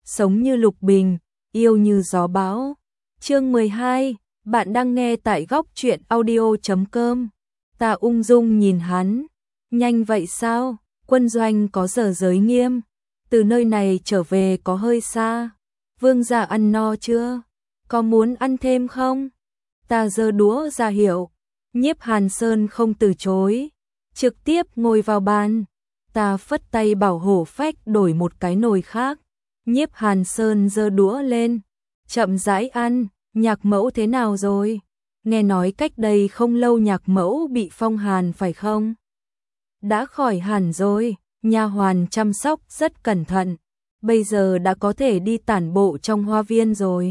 sống như lục bình, yêu như gió bão. Chương 12, bạn đang nghe tại góc truyện audio.com. Ta ung dung nhìn hắn, nhanh vậy sao? Quân doanh có giờ giới nghiêm, từ nơi này trở về có hơi xa. Vương gia ăn no chưa? Có muốn ăn thêm không? Ta giơ đũa ra hiệu. Nhiếp Hàn Sơn không từ chối, trực tiếp ngồi vào bàn. Ta phất tay bảo Hổ Phách đổi một cái nồi khác. Nhiếp Hàn Sơn giơ đũa lên, chậm rãi ăn. Nhạc mẫu thế nào rồi? Nghe nói cách đây không lâu nhạc mẫu bị phong hàn phải không? Đã khỏi hẳn rồi, nha hoàn chăm sóc rất cẩn thận. Bây giờ đã có thể đi tản bộ trong hoa viên rồi.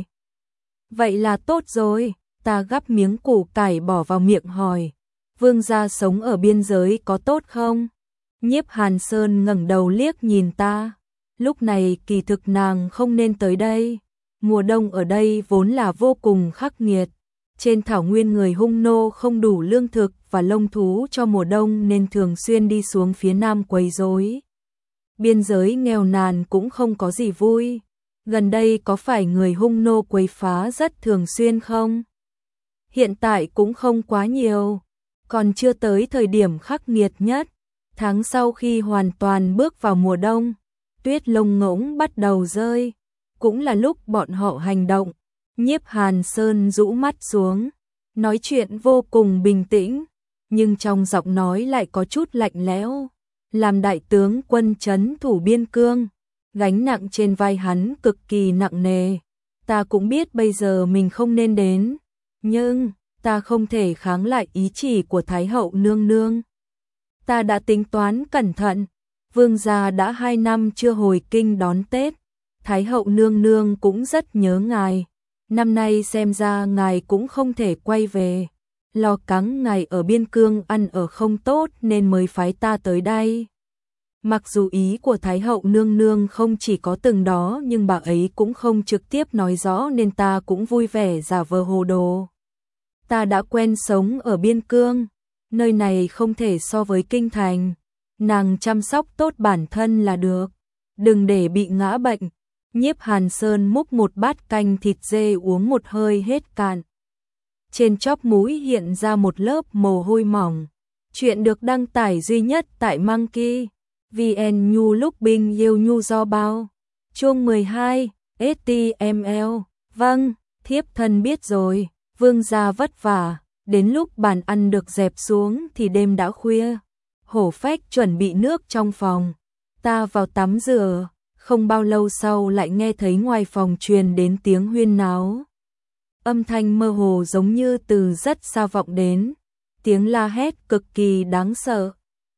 Vậy là tốt rồi. Ta gắp miếng củ cải bỏ vào miệng hỏi. Vương gia sống ở biên giới có tốt không? Nhiếp Hàn Sơn ngẩng đầu liếc nhìn ta. Lúc này kỳ thực nàng không nên tới đây. Mùa đông ở đây vốn là vô cùng khắc nghiệt. Trên thảo nguyên người Hung nô không đủ lương thực và lông thú cho mùa đông nên thường xuyên đi xuống phía nam quấy rối. Biên giới nghèo nàn cũng không có gì vui. Gần đây có phải người Hung nô quấy phá rất thường xuyên không? Hiện tại cũng không quá nhiều, còn chưa tới thời điểm khắc nghiệt nhất. Tháng sau khi hoàn toàn bước vào mùa đông, tuyết lông ngỗng bắt đầu rơi, cũng là lúc bọn họ hành động. Nhiếp Hàn Sơn rũ mắt xuống, nói chuyện vô cùng bình tĩnh, nhưng trong giọng nói lại có chút lạnh lẽo. Làm đại tướng quân trấn thủ biên cương, gánh nặng trên vai hắn cực kỳ nặng nề. Ta cũng biết bây giờ mình không nên đến, nhưng ta không thể kháng lại ý chỉ của Thái hậu nương nương. Ta đã tính toán cẩn thận, vương gia đã 2 năm chưa hồi kinh đón Tết, Thái hậu nương nương cũng rất nhớ ngài. Năm nay xem ra ngài cũng không thể quay về, lo cắng ngài ở biên cương ăn ở không tốt nên mới phái ta tới đây. Mặc dù ý của Thái hậu nương nương không chỉ có từng đó nhưng bà ấy cũng không trực tiếp nói rõ nên ta cũng vui vẻ giả vờ hồ đồ. Ta đã quen sống ở biên cương, nơi này không thể so với kinh thành. Nàng chăm sóc tốt bản thân là được, đừng để bị ngã bệnh. Nhiếp Hàn Sơn múc một bát canh thịt dê uống một hơi hết cạn. Trên chóp mũi hiện ra một lớp mồ hôi mỏng. Chuyện được đăng tải duy nhất tại Monkey VN Nhu lúc binh yêu nhu do bao. Chương 12, HTML. Vâng, thiếp thân biết rồi. Vương gia vất vả, đến lúc bàn ăn được dẹp xuống thì đêm đã khuya. Hổ Phách chuẩn bị nước trong phòng. Ta vào tắm rửa, không bao lâu sau lại nghe thấy ngoài phòng truyền đến tiếng huyên náo. Âm thanh mơ hồ giống như từ rất xa vọng đến, tiếng la hét cực kỳ đáng sợ.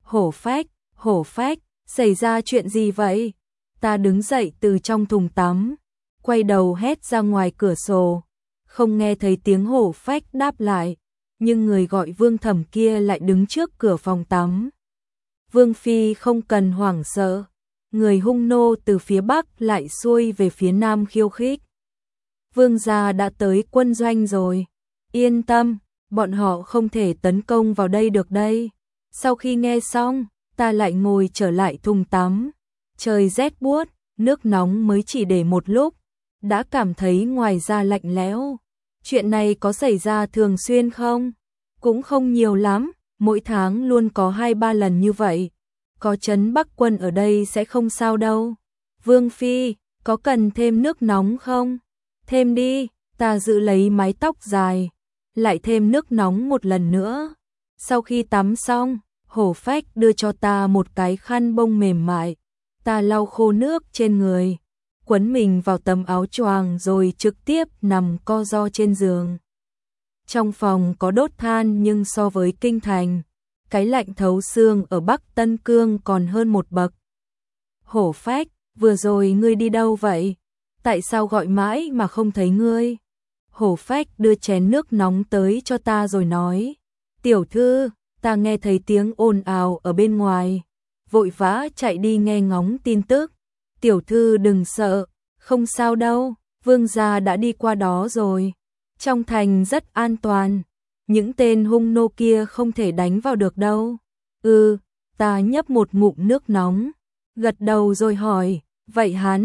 Hổ Phách, xảy ra chuyện gì vậy? Ta đứng dậy từ trong thùng tắm, quay đầu hét ra ngoài cửa sổ. Không nghe thấy tiếng Hổ Phách đáp lại, nhưng người gọi Vương Thẩm kia lại đứng trước cửa phòng tắm. Vương phi không cần hoảng sợ, người Hung nô từ phía bắc lại xuôi về phía nam khiêu khích. Vương gia đã tới quân doanh rồi, yên tâm, bọn họ không thể tấn công vào đây được đây. Sau khi nghe xong, ta lại ngồi trở lại thùng tắm. Trời rét buốt, nước nóng mới chỉ để một lúc, đã cảm thấy ngoài da lạnh lẽo. Chuyện này có xảy ra thường xuyên không? Cũng không nhiều lắm, mỗi tháng luôn có 2-3 lần như vậy. Có trấn Bắc quân ở đây sẽ không sao đâu. Vương phi, có cần thêm nước nóng không? Thêm đi, ta giữ lấy mái tóc dài, lại thêm nước nóng một lần nữa. Sau khi tắm xong, Hổ Phách đưa cho ta một cái khăn bông mềm mại. Ta lau khô nước trên người, quấn mình vào tấm áo choàng rồi trực tiếp nằm co ro trên giường. Trong phòng có đốt than nhưng so với kinh thành, cái lạnh thấu xương ở Bắc Tân Cương còn hơn một bậc. Hổ Phách, vừa rồi ngươi đi đâu vậy? Tại sao gọi mãi mà không thấy ngươi? Hổ Phách đưa chén nước nóng tới cho ta rồi nói. Tiểu thư, ta nghe thấy tiếng ồn ào ở bên ngoài, vội vã chạy đi nghe ngóng tin tức. Tiểu thư đừng sợ, không sao đâu, vương gia đã đi qua đó rồi. Trong thành rất an toàn, những tên Hung nô kia không thể đánh vào được đâu. Ta nhấp một ngụm nước nóng, gật đầu rồi hỏi, vậy hắn,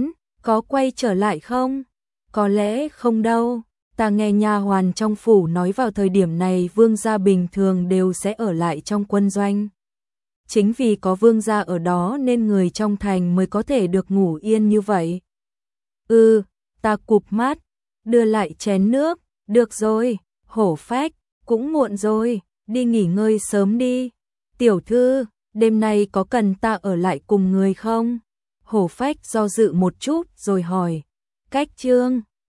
có quay trở lại không? Có lẽ không đâu. Ta nghe nha hoàn trong phủ nói vào thời điểm này vương gia bình thường đều sẽ ở lại trong quân doanh. Chính vì có vương gia ở đó nên người trong thành mới có thể được ngủ yên như vậy. Ta cụp mắt, đưa lại chén nước, được rồi, Hổ Phách, cũng muộn rồi, đi nghỉ ngơi sớm đi. Tiểu thư, đêm nay có cần ta ở lại cùng người không? Hổ Phách do dự một chút rồi hỏi. Cách Trương